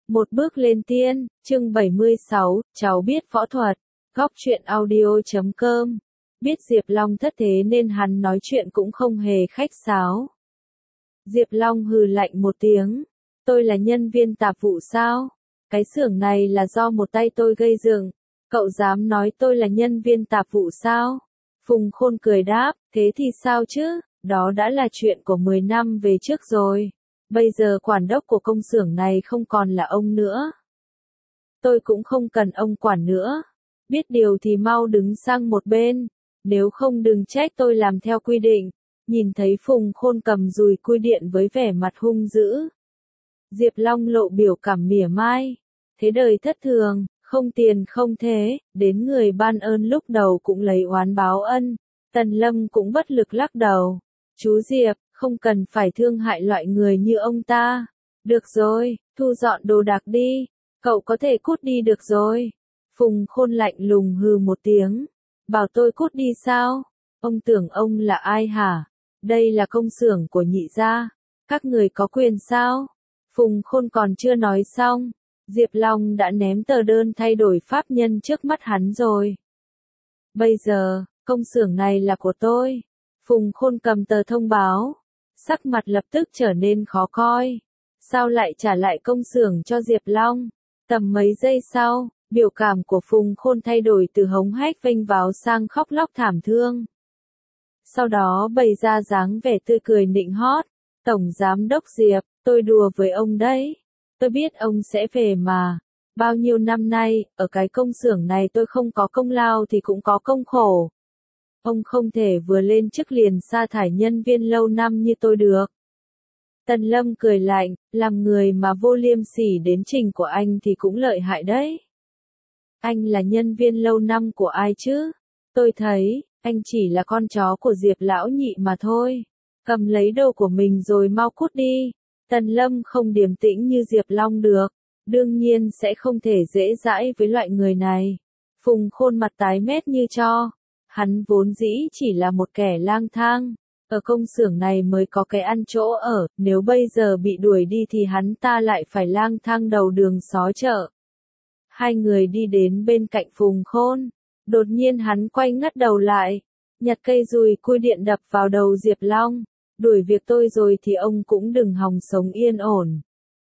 Một bước lên tiên, chương 76, cháu biết võ thuật. Góc truyện audio.com. Biết Diệp Long thất thế nên hắn nói chuyện cũng không hề khách sáo. Diệp Long hừ lạnh một tiếng. Tôi là nhân viên tạp vụ sao? Cái xưởng này là do một tay tôi gây dựng. Cậu dám nói tôi là nhân viên tạp vụ sao? Phùng Khôn cười đáp, thế thì sao chứ? Đó đã là chuyện của 10 năm về trước rồi. Bây giờ quản đốc của công xưởng này không còn là ông nữa. Tôi cũng không cần ông quản nữa. Biết điều thì mau đứng sang một bên. Nếu không đừng trách tôi làm theo quy định. Nhìn thấy Phùng Khôn cầm dùi cui điện với vẻ mặt hung dữ. Diệp Long lộ biểu cảm mỉa mai. Thế đời thất thường, không tiền không thế, đến người ban ơn lúc đầu cũng lấy oán báo ân. Tần Lâm cũng bất lực lắc đầu. Chú Diệp, không cần phải thương hại loại người như ông ta. Được rồi, thu dọn đồ đạc đi. Cậu có thể cút đi được rồi. Phùng Khôn lạnh lùng hừ một tiếng. Bảo tôi cút đi sao? Ông tưởng ông là ai hả? Đây là công xưởng của nhị gia. Các người có quyền sao? Phùng Khôn còn chưa nói xong. Diệp Long đã ném tờ đơn thay đổi pháp nhân trước mắt hắn rồi. Bây giờ, công xưởng này là của tôi. Phùng Khôn cầm tờ thông báo. Sắc mặt lập tức trở nên khó coi. Sao lại trả lại công xưởng cho Diệp Long? Tầm mấy giây sau, biểu cảm của Phùng Khôn thay đổi từ hống hách vênh váo sang khóc lóc thảm thương. Sau đó bày ra dáng vẻ tươi cười nịnh hót. Tổng giám đốc Diệp, tôi đùa với ông đấy. Tôi biết ông sẽ về mà. Bao nhiêu năm nay, ở cái công xưởng này tôi không có công lao thì cũng có công khổ. Ông không thể vừa lên chức liền sa thải nhân viên lâu năm như tôi được. Tần Lâm cười lạnh, làm người mà vô liêm sỉ đến trình của anh thì cũng lợi hại đấy. Anh là nhân viên lâu năm của ai chứ? Tôi thấy, anh chỉ là con chó của Diệp lão nhị mà thôi. Cầm lấy đồ của mình rồi mau cút đi. Tần Lâm không điềm tĩnh như Diệp Long được. Đương nhiên sẽ không thể dễ dãi với loại người này. Phùng Khôn mặt tái mét như tro. Hắn vốn dĩ chỉ là một kẻ lang thang. Ở công xưởng này mới có cái ăn chỗ ở. Nếu bây giờ bị đuổi đi thì hắn ta lại phải lang thang đầu đường xó chợ. Hai người đi đến bên cạnh Phùng Khôn. Đột nhiên hắn quay ngắt đầu lại. Nhặt cây dùi cui điện đập vào đầu Diệp Long. Đuổi việc tôi rồi thì ông cũng đừng hòng sống yên ổn.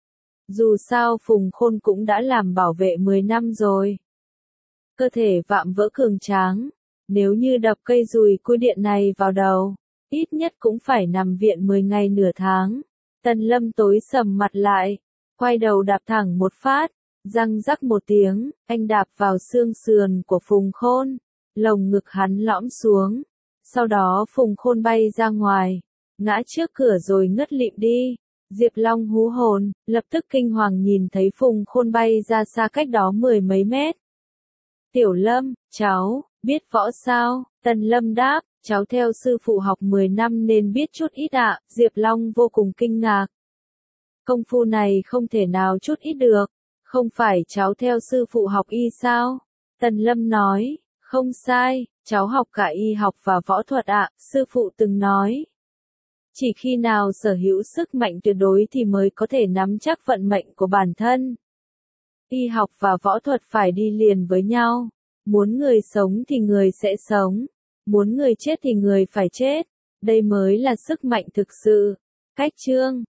Dù sao Phùng Khôn cũng đã làm bảo vệ 10 năm rồi. Cơ thể vạm vỡ cường tráng. Nếu như đập cây dùi cui điện này vào đầu, ít nhất cũng phải nằm viện 10 ngày nửa tháng. Tần Lâm tối sầm mặt lại, quay đầu đạp thẳng một phát, răng rắc một tiếng, anh đạp vào xương sườn của Phùng Khôn, lồng ngực hắn lõm xuống. Sau đó Phùng Khôn bay ra ngoài, ngã trước cửa rồi ngất lịm đi. Diệp Long hú hồn, lập tức kinh hoàng nhìn thấy Phùng Khôn bay ra xa cách đó 10 mấy mét. Tiểu Lâm, cháu, biết võ sao? Tần Lâm đáp, cháu theo sư phụ học 10 năm nên biết chút ít ạ. Diệp Long vô cùng kinh ngạc. Công phu này không thể nào chút ít được. Không phải cháu theo sư phụ học y sao? Tần Lâm nói, không sai, cháu học cả y học và võ thuật ạ. Sư phụ từng nói. Chỉ khi nào sở hữu sức mạnh tuyệt đối thì mới có thể nắm chắc vận mệnh của bản thân. Y học và võ thuật phải đi liền với nhau. Muốn người sống thì người sẽ sống. Muốn người chết thì người phải chết. Đây mới là sức mạnh thực sự. Cách chương